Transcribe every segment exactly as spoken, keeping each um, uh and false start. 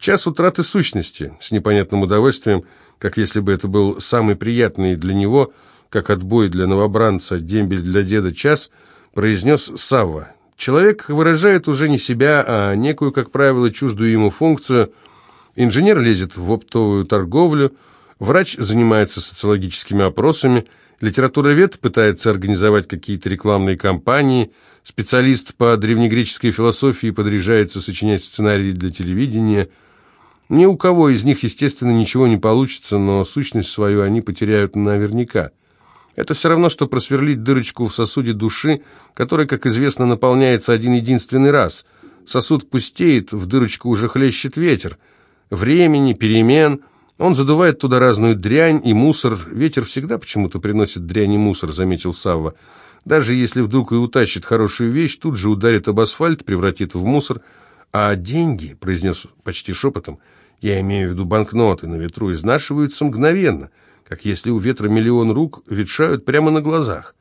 Час утраты сущности, с непонятным удовольствием, как если бы это был самый приятный для него, как отбой для новобранца, дембель для деда час, произнес Савва. Человек выражает уже не себя, а некую, как правило, чуждую ему функцию. Инженер лезет в оптовую торговлю, врач занимается социологическими опросами, литературовед пытается организовать какие-то рекламные кампании, специалист по древнегреческой философии подряжается сочинять сценарии для телевидения. Ни у кого из них, естественно, ничего не получится, но сущность свою они потеряют наверняка. Это все равно, что просверлить дырочку в сосуде души, который, как известно, наполняется один единственный раз. Сосуд пустеет, в дырочку уже хлещет ветер. Времени, перемен. Он задувает туда разную дрянь и мусор. Ветер всегда почему-то приносит дрянь и мусор, заметил Савва. Даже если вдруг и утащит хорошую вещь, тут же ударит об асфальт, превратит в мусор. А деньги, произнес почти шепотом, я имею в виду банкноты, на ветру изнашиваются мгновенно, как если у ветра миллион рук ветшают прямо на глазах.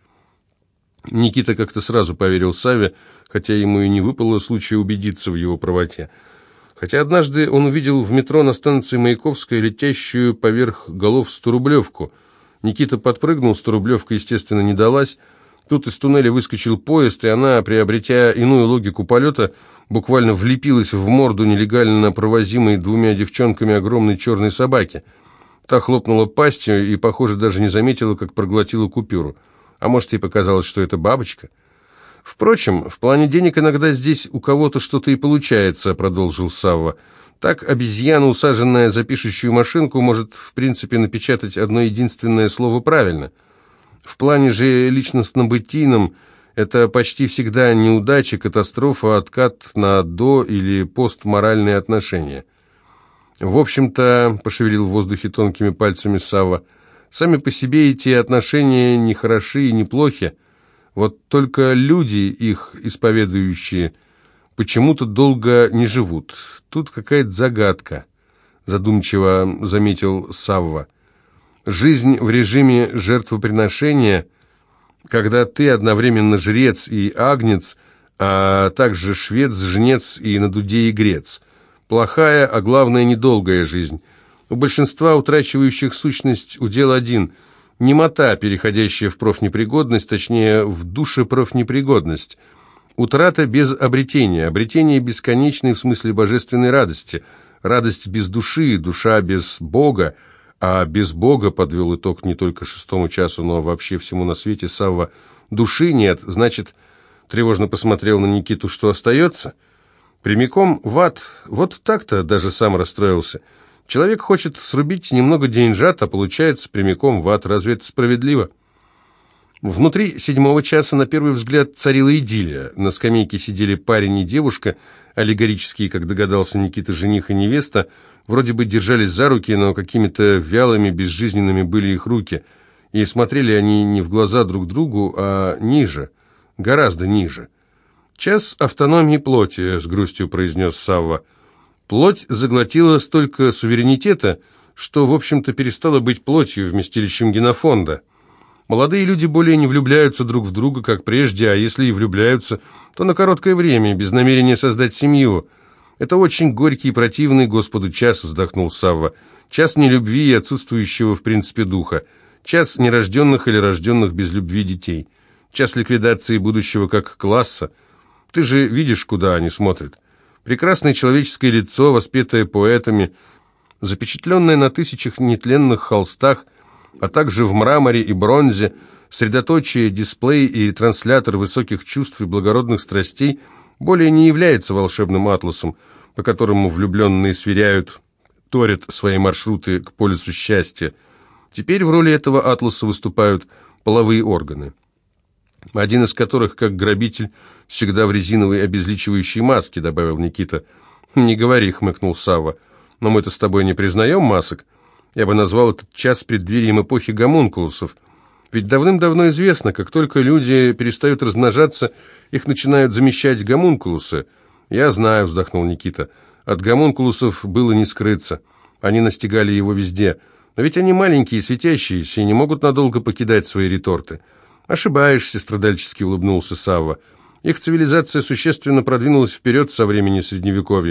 Никита как-то сразу поверил Савве, хотя ему и не выпало случая убедиться в его правоте. Хотя однажды он увидел в метро на станции Маяковская летящую поверх голов сторублевку. Никита подпрыгнул, сторублевка, естественно, не далась. Тут из туннеля выскочил поезд, и она, приобретя иную логику полета, буквально влепилась в морду нелегально провозимой двумя девчонками огромной черной собаки. Та хлопнула пастью и, похоже, даже не заметила, как проглотила купюру. А может, ей показалось, что это бабочка? Впрочем, в плане денег иногда здесь у кого-то что-то и получается, продолжил Савва. Так обезьяна, усаженная за пишущую машинку, может, в принципе, напечатать одно единственное слово правильно. В плане же личностно-бытийном это почти всегда неудача, катастрофа, откат на до- или постморальные отношения. В общем-то, пошевелил в воздухе тонкими пальцами Савва, сами по себе эти отношения не хороши и не плохи. Вот только люди, их исповедующие, почему-то долго не живут. Тут какая-то загадка, задумчиво заметил Савва. Жизнь в режиме жертвоприношения, когда ты одновременно жрец и агнец, а также швец, жнец и на дуде игрец. Плохая, а главное, недолгая жизнь. У большинства утрачивающих сущность удел один – немота, переходящая в профнепригодность, точнее, в душепрофнепригодность. Утрата без обретения, обретение бесконечное в смысле божественной радости, радость без души, душа без Бога, а без Бога, подвел итог не только шестому часу, но вообще всему на свете Савва, души нет, значит, тревожно посмотрел на Никиту, что остается? Прямиком в ад, вот так-то даже сам расстроился. Человек хочет срубить немного деньжат, а получается прямиком в ад, разве это справедливо? Внутри седьмого часа на первый взгляд царила идиллия. На скамейке сидели парень и девушка, аллегорические, как догадался Никита, жених и невеста, вроде бы держались за руки, но какими-то вялыми, безжизненными были их руки, и смотрели они не в глаза друг другу, а ниже, гораздо ниже. «Час автономии плоти», — с грустью произнес Савва. «Плоть заглотила столько суверенитета, что, в общем-то, перестала быть плотью, вместилищем генофонда. Молодые люди более не влюбляются друг в друга, как прежде, а если и влюбляются, то на короткое время, без намерения создать семью. Это очень горький и противный Господу час», — вздохнул Савва. «Час нелюбви и отсутствующего, в принципе, духа. Час нерожденных или рожденных без любви детей. Час ликвидации будущего как класса. Ты же видишь, куда они смотрят. Прекрасное человеческое лицо, воспетое поэтами, запечатленное на тысячах нетленных холстах, а также в мраморе и бронзе, средоточие, дисплей и ретранслятор высоких чувств и благородных страстей более не является волшебным атласом, по которому влюбленные сверяют, торят свои маршруты к полюсу счастья. Теперь в роли этого атласа выступают половые органы, один из которых, как грабитель, всегда в резиновой обезличивающей маске, добавил Никита. «Не говори», — хмыкнул Савва, — «но мы-то с тобой не признаем масок. Я бы назвал этот час преддверием эпохи гомункулусов. Ведь давным-давно известно, как только люди перестают размножаться, их начинают замещать гомункулусы». «Я знаю», — вздохнул Никита, — «от гомункулусов было не скрыться. Они настигали его везде. Но ведь они маленькие, светящиеся, и не могут надолго покидать свои реторты». «Ошибаешься», — страдальчески улыбнулся Савва. «Их цивилизация существенно продвинулась вперед со времени Средневековья.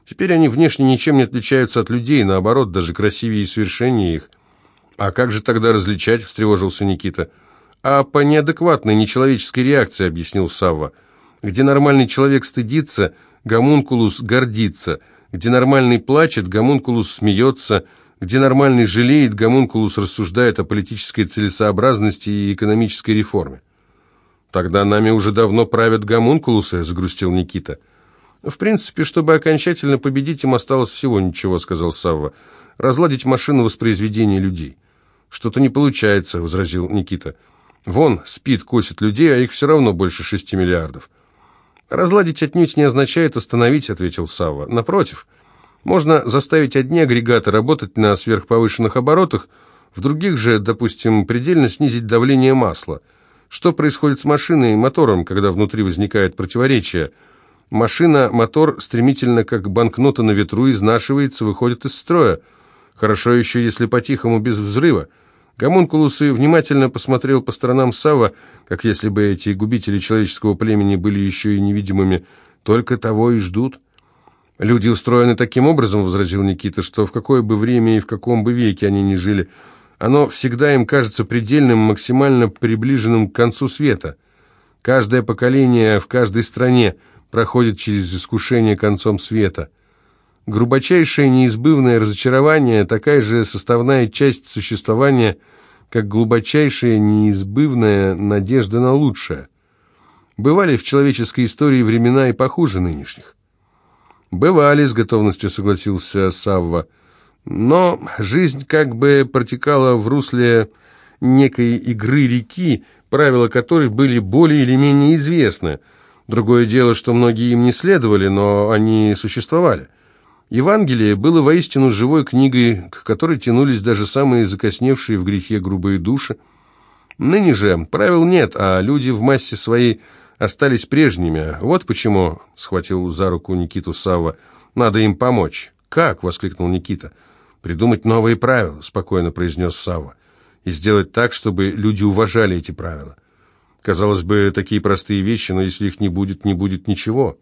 Теперь они внешне ничем не отличаются от людей, наоборот, даже красивее и совершеннее их. «А как же тогда различать?» – встревожился Никита. «А по неадекватной, нечеловеческой реакции», – объяснил Савва. «Где нормальный человек стыдится, гомункулус гордится. Где нормальный плачет, гомункулус смеется. Где нормальный жалеет, гомункулус рассуждает о политической целесообразности и экономической реформе». «Тогда нами уже давно правят гомункулусы», – загрустил Никита. «В принципе, чтобы окончательно победить, им осталось всего ничего», – сказал Савва. «Разладить машину воспроизведения людей». «Что-то не получается», – возразил Никита. «Вон, спит, косит людей, а их все равно больше шести миллиардов». «Разладить отнюдь не означает остановить», – ответил Савва. «Напротив, можно заставить одни агрегаты работать на сверхповышенных оборотах, в других же, допустим, предельно снизить давление масла. Что происходит с машиной и мотором, когда внутри возникает противоречие? Машина, мотор стремительно, как банкнота на ветру, изнашивается, выходит из строя. Хорошо еще, если по-тихому, без взрыва. Гомункулусы внимательно посмотрел по сторонам Савва, как если бы эти губители человеческого племени были еще и невидимыми, только того и ждут. «Люди устроены таким образом, — возразил Никита, — что в какое бы время и в каком бы веке они ни жили, оно всегда им кажется предельным, максимально приближенным к концу света. Каждое поколение в каждой стране проходит через искушение концом света. Грубочайшее неизбывное разочарование – такая же составная часть существования, как глубочайшая неизбывная надежда на лучшее. Бывали в человеческой истории времена и похуже нынешних». «Бывали», – с готовностью согласился Савва. «Но жизнь как бы протекала в русле некой игры реки, правила которой были более или менее известны. Другое дело, что многие им не следовали, но они существовали. Евангелие было воистину живой книгой, к которой тянулись даже самые закосневшие в грехе грубые души. Ныне же правил нет, а люди в массе своей остались прежними. Вот почему, — схватил за руку Никиту Савва, — надо им помочь». «Как?» — воскликнул Никита. «Придумать новые правила», — спокойно произнес Савва, — «и сделать так, чтобы люди уважали эти правила. Казалось бы, такие простые вещи, но если их не будет, не будет ничего».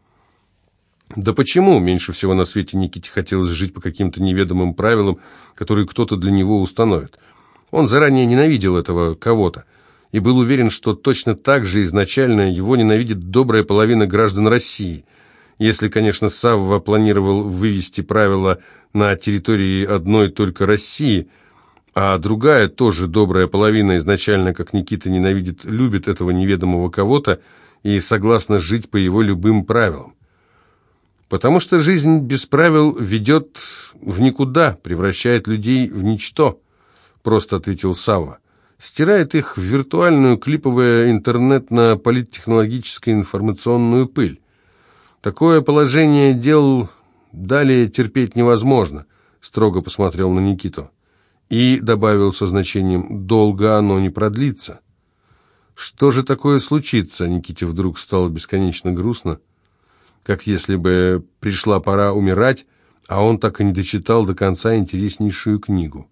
Да почему? Меньше всего на свете Никите хотелось жить по каким-то неведомым правилам, которые кто-то для него установит. Он заранее ненавидел этого кого-то и был уверен, что точно так же изначально его ненавидит добрая половина граждан России. Если, конечно, Савва планировал вывести правила на территории одной только России, а другая, тоже добрая половина, изначально, как Никита ненавидит, любит этого неведомого кого-то и согласна жить по его любым правилам. «Потому что жизнь без правил ведет в никуда, превращает людей в ничто», — просто ответил Савва. «Стирает их в виртуальную, клиповую, интернетно-политтехнологическую информационную пыль. Такое положение дел далее терпеть невозможно», — строго посмотрел на Никиту. И добавил со значением: «долго оно не продлится». «Что же такое случится?» Никите вдруг стало бесконечно грустно, как если бы пришла пора умирать, а он так и не дочитал до конца интереснейшую книгу.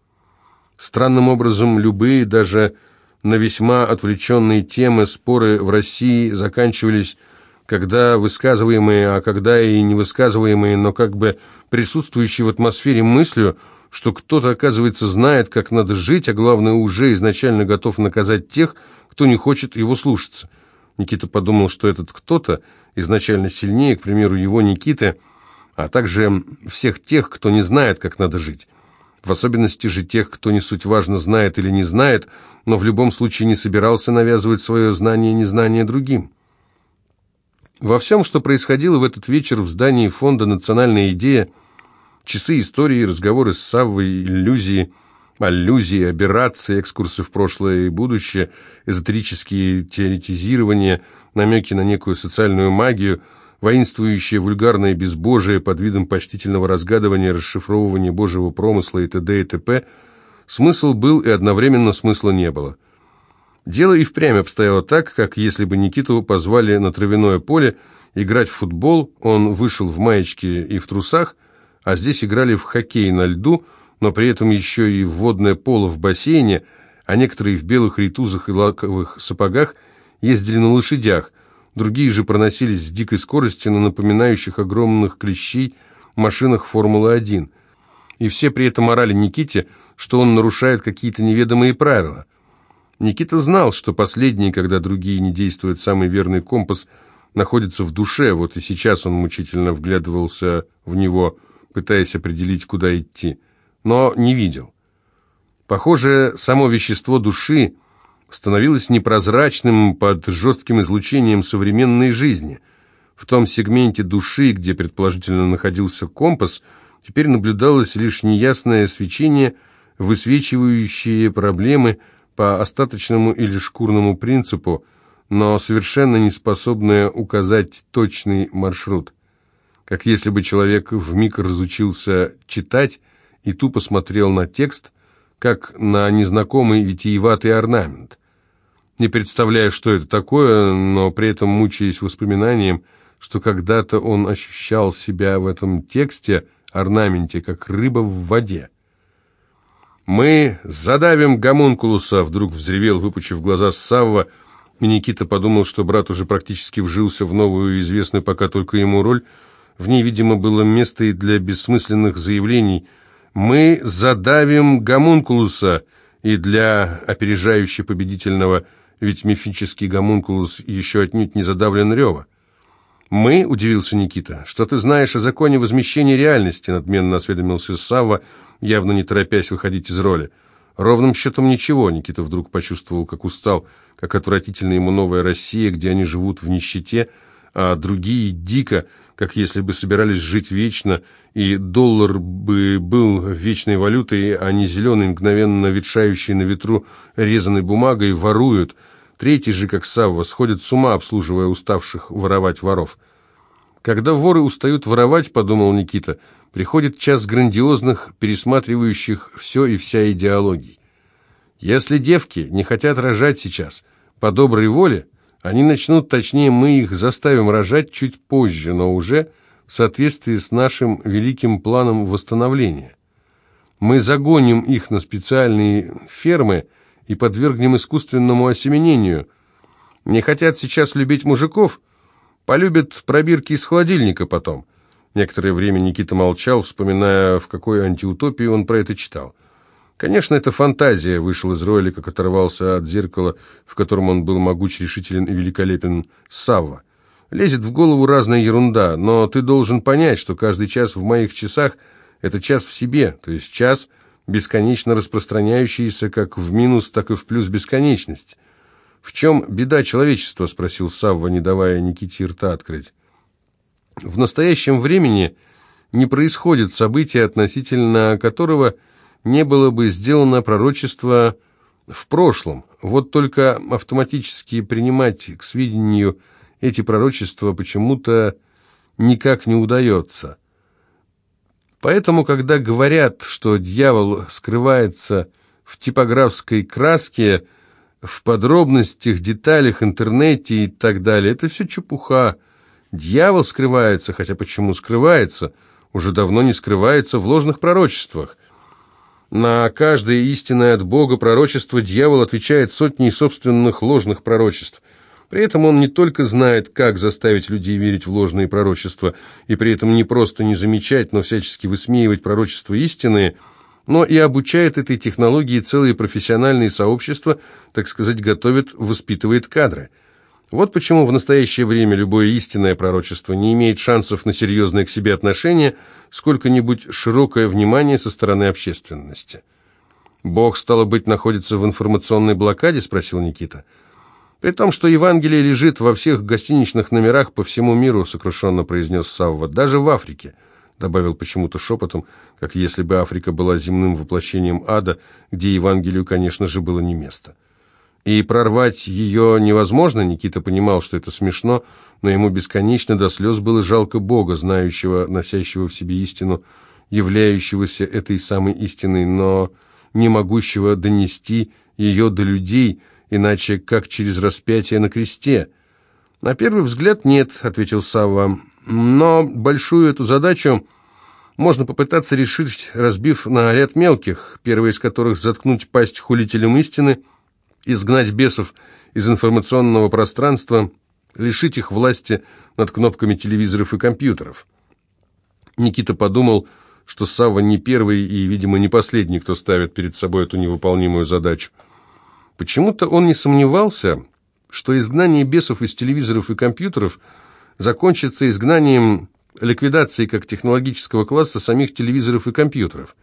Странным образом, любые, даже на весьма отвлеченные темы, споры в России заканчивались, когда высказываемые, а когда и невысказываемые, но как бы присутствующие в атмосфере мыслью, что кто-то, оказывается, знает, как надо жить, а главное, уже изначально готов наказать тех, кто не хочет его слушаться. Никита подумал, что этот кто-то изначально сильнее, к примеру, его, Никиты, а также всех тех, кто не знает, как надо жить. В особенности же тех, кто не суть важно знает или не знает, но в любом случае не собирался навязывать свое знание и незнание другим. Во всем, что происходило в этот вечер в здании фонда «Национальная идея», часы истории, разговоры с Саввой, иллюзии, аллюзии, аберрации, экскурсы в прошлое и будущее, эзотерические теоретизирования, намеки на некую социальную магию, воинствующее вульгарное безбожие под видом почтительного разгадывания, расшифровывания Божьего промысла и т.д. и т.п. Смысл был и одновременно смысла не было. Дело и впрямь обстояло так, как если бы Никиту позвали на травяное поле играть в футбол, он вышел в маечке и в трусах, а здесь играли в хоккей на льду, но при этом еще и в водное поло в бассейне, а некоторые в белых рейтузах и лаковых сапогах ездили на лошадях, другие же проносились с дикой скоростью на напоминающих огромных клещей машинах Формулы-один. И все при этом орали Никите, что он нарушает какие-то неведомые правила. Никита знал, что последний, когда другие не действуют, самый верный компас находится в душе, вот и сейчас он мучительно вглядывался в него, пытаясь определить, куда идти, но не видел. Похоже, само вещество души становилось непрозрачным под жестким излучением современной жизни. В том сегменте души, где предположительно находился компас, теперь наблюдалось лишь неясное свечение, высвечивающее проблемы по остаточному или шкурному принципу, но совершенно не способное указать точный маршрут. Как если бы человек вмиг разучился читать и тупо смотрел на текст, как на незнакомый витиеватый орнамент. Не представляя, что это такое, но при этом мучаясь воспоминанием, что когда-то он ощущал себя в этом тексте, орнаменте, как рыба в воде. «Мы задавим гомункулуса!» — вдруг взревел, выпучив глаза Савва, и Никита подумал, что брат уже практически вжился в новую, известную пока только ему роль. В ней, видимо, было место и для бессмысленных заявлений. «Мы задавим гомункулуса!» и для опережающе победительного, ведь мифический гомункулус еще отнюдь не задавлен рева. «Мы?» — удивился Никита. «Что ты знаешь о законе возмещения реальности?» — надменно осведомился Савва, явно не торопясь выходить из роли. «Ровным счетом ничего», — Никита вдруг почувствовал, как устал, как отвратительна ему новая Россия, где они живут в нищете, а другие дико, как если бы собирались жить вечно, и доллар бы был вечной валютой, а не зеленый, мгновенно ветшающий на ветру резаной бумагой, воруют. Третий же, как Савва, сходит с ума, обслуживая уставших воровать воров. «Когда воры устают воровать, — подумал Никита, — приходит час грандиозных, пересматривающих все и вся идеологий. Если девки не хотят рожать сейчас по доброй воле, они начнут, точнее, мы их заставим рожать чуть позже, но уже в соответствии с нашим великим планом восстановления. Мы загоним их на специальные фермы и подвергнем искусственному осеменению. Не хотят сейчас любить мужиков? Полюбят пробирки из холодильника потом». Некоторое время Никита молчал, вспоминая, в какой антиутопии он про это читал. Конечно, это фантазия, вышел из роли, как оторвался от зеркала, в котором он был могуч, решителен и великолепен, Савва. Лезет в голову разная ерунда, но ты должен понять, что каждый час в моих часах – это час в себе, то есть час, бесконечно распространяющийся как в минус, так и в плюс бесконечность. «В чем беда человечества?» – спросил Савва, не давая Никите рта открыть. «В настоящем времени не происходит события, относительно которого не было бы сделано пророчество в прошлом. Вот только автоматически принимать к сведению эти пророчества почему-то никак не удается. Поэтому, когда говорят, что дьявол скрывается в типографской краске, в подробностях, деталях, интернете и так далее, это все чепуха. Дьявол скрывается, хотя почему скрывается, уже давно не скрывается в ложных пророчествах. На каждое истинное от Бога пророчество дьявол отвечает сотней собственных ложных пророчеств. При этом он не только знает, как заставить людей верить в ложные пророчества, и при этом не просто не замечать, но всячески высмеивать пророчества истинные, но и обучает этой технологии целые профессиональные сообщества, так сказать, готовит, воспитывает кадры. Вот почему в настоящее время любое истинное пророчество не имеет шансов на серьезное к себе отношение, сколько-нибудь широкое внимание со стороны общественности. «Бог, стало быть, находится в информационной блокаде?» – спросил Никита. «При том, что Евангелие лежит во всех гостиничных номерах по всему миру», – сокрушенно произнес Савва, – «даже в Африке», – добавил почему-то шепотом, как если бы Африка была земным воплощением ада, где Евангелию, конечно же, было не место. И прорвать ее невозможно, Никита понимал, что это смешно, но ему бесконечно до слез было жалко Бога, знающего, носящего в себе истину, являющегося этой самой истиной, но не могущего донести ее до людей, иначе как через распятие на кресте. «На первый взгляд нет», — ответил Савва, — «но большую эту задачу можно попытаться решить, разбив на ряд мелких, первый из которых заткнуть пасть хулителям истины, изгнать бесов из информационного пространства, лишить их власти над кнопками телевизоров и компьютеров. Никита подумал, что Савва не первый и, видимо, не последний, кто ставит перед собой эту невыполнимую задачу. Почему-то он не сомневался, что изгнание бесов из телевизоров и компьютеров закончится изгнанием, ликвидацией как технологического класса самих телевизоров и компьютеров.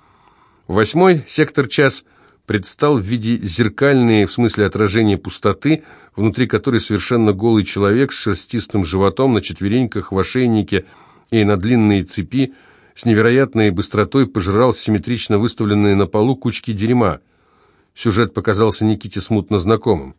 Восьмой сектор-час предстал в виде зеркальной, в смысле отражения пустоты, внутри которой совершенно голый человек с шерстистым животом на четвереньках в ошейнике и на длинные цепи с невероятной быстротой пожирал симметрично выставленные на полу кучки дерьма. Сюжет показался Никите смутно знакомым.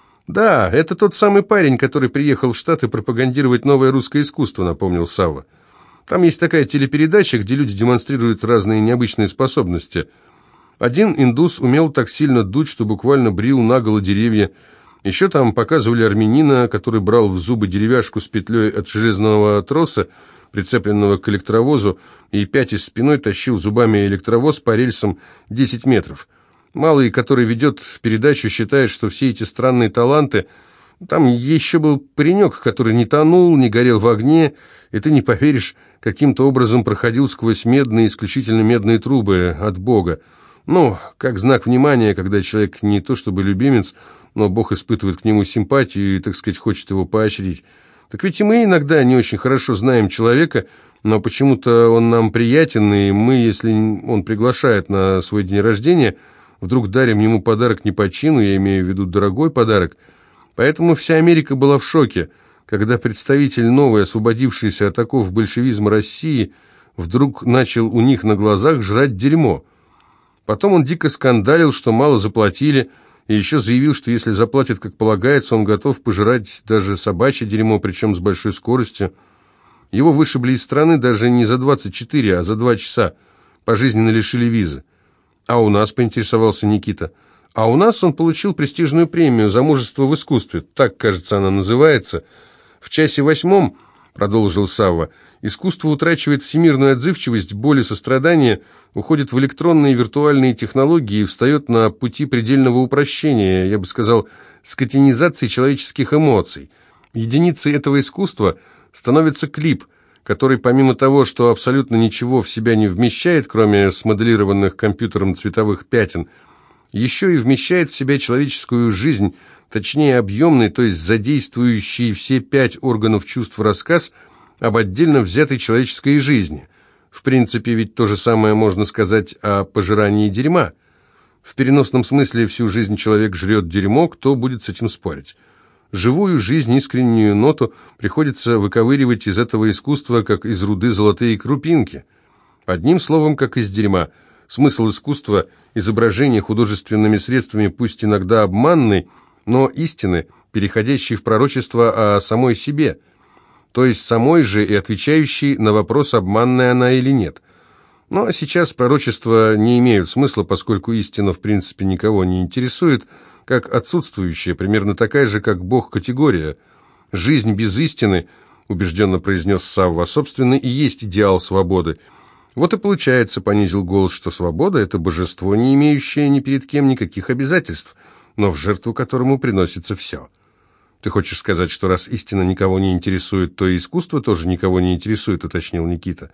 «Да, это тот самый парень, который приехал в Штаты пропагандировать новое русское искусство», — напомнил Савва. «Там есть такая телепередача, где люди демонстрируют разные необычные способности. Один индус умел так сильно дуть, что буквально брил наголо деревья. Еще там показывали армянина, который брал в зубы деревяшку с петлей от железного троса, прицепленного к электровозу, и, пятясь спиной, тащил зубами электровоз по рельсам десять метров. Малый, который ведет передачу, считает, что все эти странные таланты... Там еще был паренек, который не тонул, не горел в огне, и ты не поверишь, каким-то образом проходил сквозь медные, исключительно медные трубы от Бога. Ну, как знак внимания, когда человек не то чтобы любимец, но Бог испытывает к нему симпатию и, так сказать, хочет его поощрить. Так ведь и мы иногда не очень хорошо знаем человека, но почему-то он нам приятен, и мы, если он приглашает на свой день рождения, вдруг дарим ему подарок не по чину, я имею в виду дорогой подарок. Поэтому вся Америка была в шоке, когда представитель новой, освободившейся от оков большевизма России, вдруг начал у них на глазах жрать дерьмо. Потом он дико скандалил, что мало заплатили, и еще заявил, что если заплатят как полагается, он готов пожирать даже собачье дерьмо, причем с большой скоростью. Его вышибли из страны даже не за двадцать четыре, а за два часа. Пожизненно лишили визы. А у нас, поинтересовался Никита. А у нас он получил престижную премию за мужество в искусстве. Так, кажется, она называется. В часе восьмом, продолжил Савва, искусство утрачивает всемирную отзывчивость, боль и сострадание, уходит в электронные и виртуальные технологии и встает на пути предельного упрощения, я бы сказал, скотинизации человеческих эмоций. Единицей этого искусства становится клип, который помимо того, что абсолютно ничего в себя не вмещает, кроме смоделированных компьютером цветовых пятен, еще и вмещает в себя человеческую жизнь, точнее объемный, то есть задействующий все пять органов чувств рассказ об отдельно взятой человеческой жизни. В принципе, ведь то же самое можно сказать о пожирании дерьма. В переносном смысле всю жизнь человек жрет дерьмо, кто будет с этим спорить? Живую жизнь, искреннюю ноту приходится выковыривать из этого искусства, как из руды золотые крупинки. Одним словом, как из дерьма. Смысл искусства – изображение художественными средствами, пусть иногда обманной, но истины, переходящей в пророчество о самой себе, то есть самой же и отвечающей на вопрос, обманная она или нет. Но сейчас пророчества не имеют смысла, поскольку истина в принципе никого не интересует, как отсутствующая, примерно такая же, как Бог, категория. «Жизнь без истины», убежденно произнес Савва, собственно, и есть идеал свободы. Вот и получается, понизил голос, что свобода – это божество, не имеющее ни перед кем никаких обязательств, но в жертву которому приносится все. Ты хочешь сказать, что раз истина никого не интересует, то и искусство тоже никого не интересует, уточнил Никита.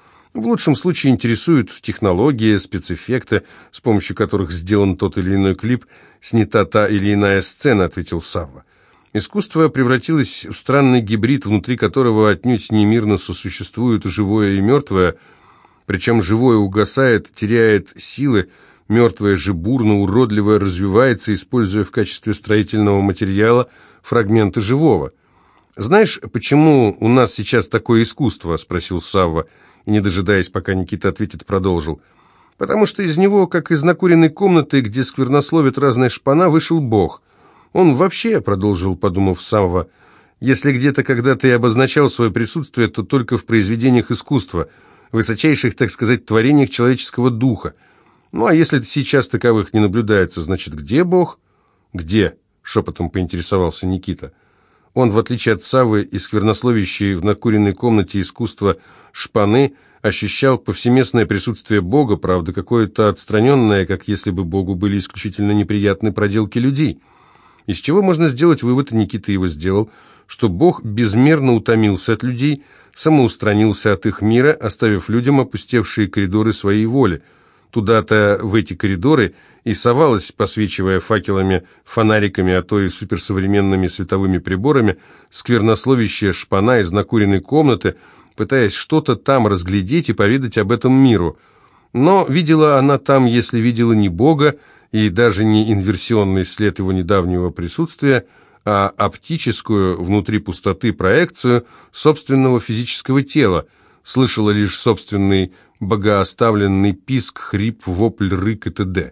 В лучшем случае интересуют технологии, спецэффекты, с помощью которых сделан тот или иной клип, снята та или иная сцена, ответил Савва. Искусство превратилось в странный гибрид, внутри которого отнюдь немирно сосуществуют живое и мертвое, причем живое угасает, теряет силы, мертвое же бурно, уродливое развивается, используя в качестве строительного материала фрагменты живого. «Знаешь, почему у нас сейчас такое искусство?» – спросил Савва, и, не дожидаясь, пока Никита ответит, продолжил. «Потому что из него, как из накуренной комнаты, где сквернословит разная шпана, вышел Бог. Он вообще, — продолжил, подумав Савва, — если где-то когда-то и обозначал свое присутствие, то только в произведениях искусства, высочайших, так сказать, творениях человеческого духа. Ну, а если сейчас таковых не наблюдается, значит, где Бог?» «Где?» — шепотом поинтересовался Никита. Он, в отличие от Саввы и сквернословящей в накуренной комнате искусства шпаны, ощущал повсеместное присутствие Бога, правда, какое-то отстраненное, как если бы Богу были исключительно неприятны проделки людей. Из чего можно сделать вывод, и Никита его сделал, что Бог безмерно утомился от людей, самоустранился от их мира, оставив людям опустевшие коридоры своей воли. Туда-то, в эти коридоры, и совалась, посвечивая факелами, фонариками, а то и суперсовременными световыми приборами, сквернословящая шпана из накуренной комнаты, пытаясь что-то там разглядеть и поведать об этом миру. Но видела она там, если видела не Бога, и даже не инверсионный след его недавнего присутствия, а оптическую, внутри пустоты, проекцию собственного физического тела, слышала лишь собственный богооставленный писк, хрип, вопль, рык и т.д.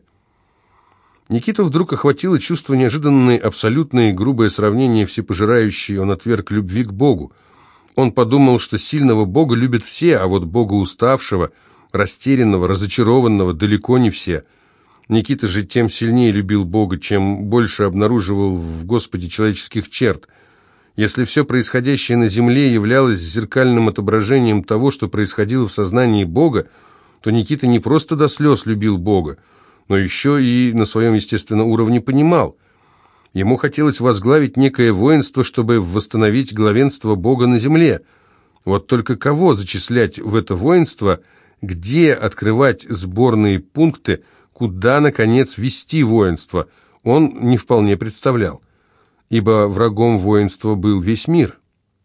Никиту вдруг охватило чувство неожиданной, абсолютной, грубое сравнение всепожирающее, он отверг любви к Богу. Он подумал, что сильного Бога любят все, а вот Бога уставшего, растерянного, разочарованного далеко не все. Никита же тем сильнее любил Бога, чем больше обнаруживал в Господе человеческих черт. Если все происходящее на земле являлось зеркальным отображением того, что происходило в сознании Бога, то Никита не просто до слез любил Бога, но еще и на своем естественном уровне понимал. Ему хотелось возглавить некое воинство, чтобы восстановить главенство Бога на земле. Вот только кого зачислять в это воинство, где открывать сборные пункты, куда, наконец, вести воинство, он не вполне представлял, ибо врагом воинства был весь мир.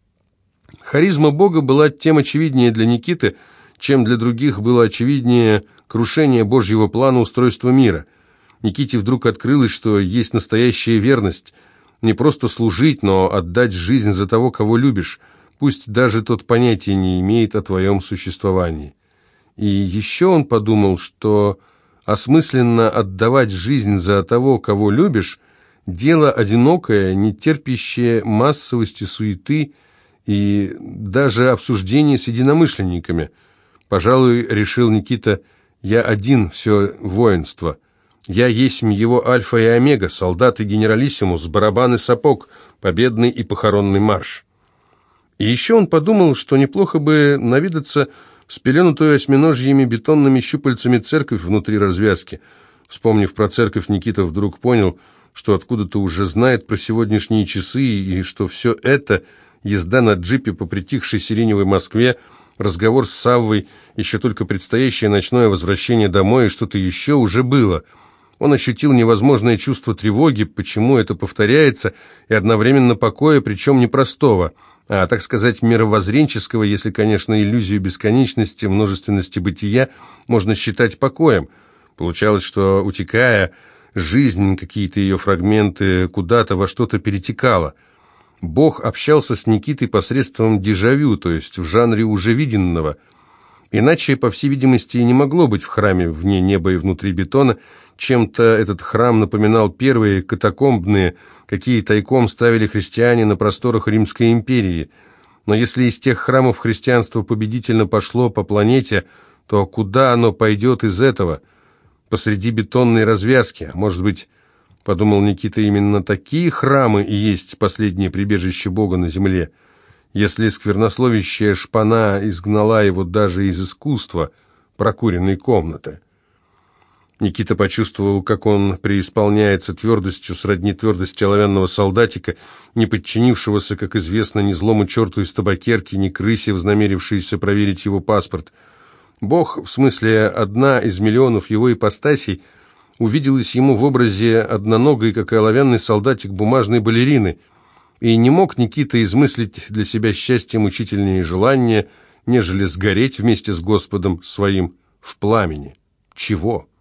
Харизма Бога была тем очевиднее для Никиты, чем для других было очевиднее крушение Божьего плана устройства мира. Никите вдруг открылось, что есть настоящая верность, не просто служить, но отдать жизнь за того, кого любишь, пусть даже тот понятия не имеет о твоем существовании. И еще он подумал, что осмысленно отдавать жизнь за того, кого любишь, дело одинокое, не терпящее массовости, суеты и даже обсуждения с единомышленниками. Пожалуй, решил Никита, я один все воинство. Я есть его альфа и омега, солдат и генералиссимус, барабан и сапог, победный и похоронный марш. И еще он подумал, что неплохо бы навидаться спеленутую осьминожьими бетонными щупальцами церковь внутри развязки. Вспомнив про церковь, Никита вдруг понял, что откуда-то уже знает про сегодняшние часы, и что все это, езда на джипе по притихшей сиреневой Москве, разговор с Саввой, еще только предстоящее ночное возвращение домой и что-то еще уже было. Он ощутил невозможное чувство тревоги, почему это повторяется, и одновременно покоя, причем непростого, а, так сказать, мировоззренческого, если, конечно, иллюзию бесконечности, множественности бытия можно считать покоем. Получалось, что, утекая, жизнь, какие-то ее фрагменты куда-то во что-то перетекала. Бог общался с Никитой посредством дежавю, то есть в жанре уже виденного. Иначе, по всей видимости, и не могло быть в храме вне неба и внутри бетона. Чем-то этот храм напоминал первые катакомбные, какие тайком ставили христиане на просторах Римской империи. Но если из тех храмов христианство победительно пошло по планете, то куда оно пойдет из этого? Посреди бетонной развязки, может быть, подумал Никита, именно такие храмы и есть последнее прибежище Бога на земле. Если сквернословящая шпана изгнала его даже из искусства прокуренной комнаты. Никита почувствовал, как он преисполняется твердостью сродни твердости оловянного солдатика, не подчинившегося, как известно, ни злому черту из табакерки, ни крысе, вознамерившейся проверить его паспорт. Бог, в смысле одна из миллионов его ипостасей, увиделась ему в образе одноногой, как и оловянный солдатик, бумажной балерины, и не мог Никита измыслить для себя счастье мучительнее желания, нежели сгореть вместе с Господом своим в пламени. Чего?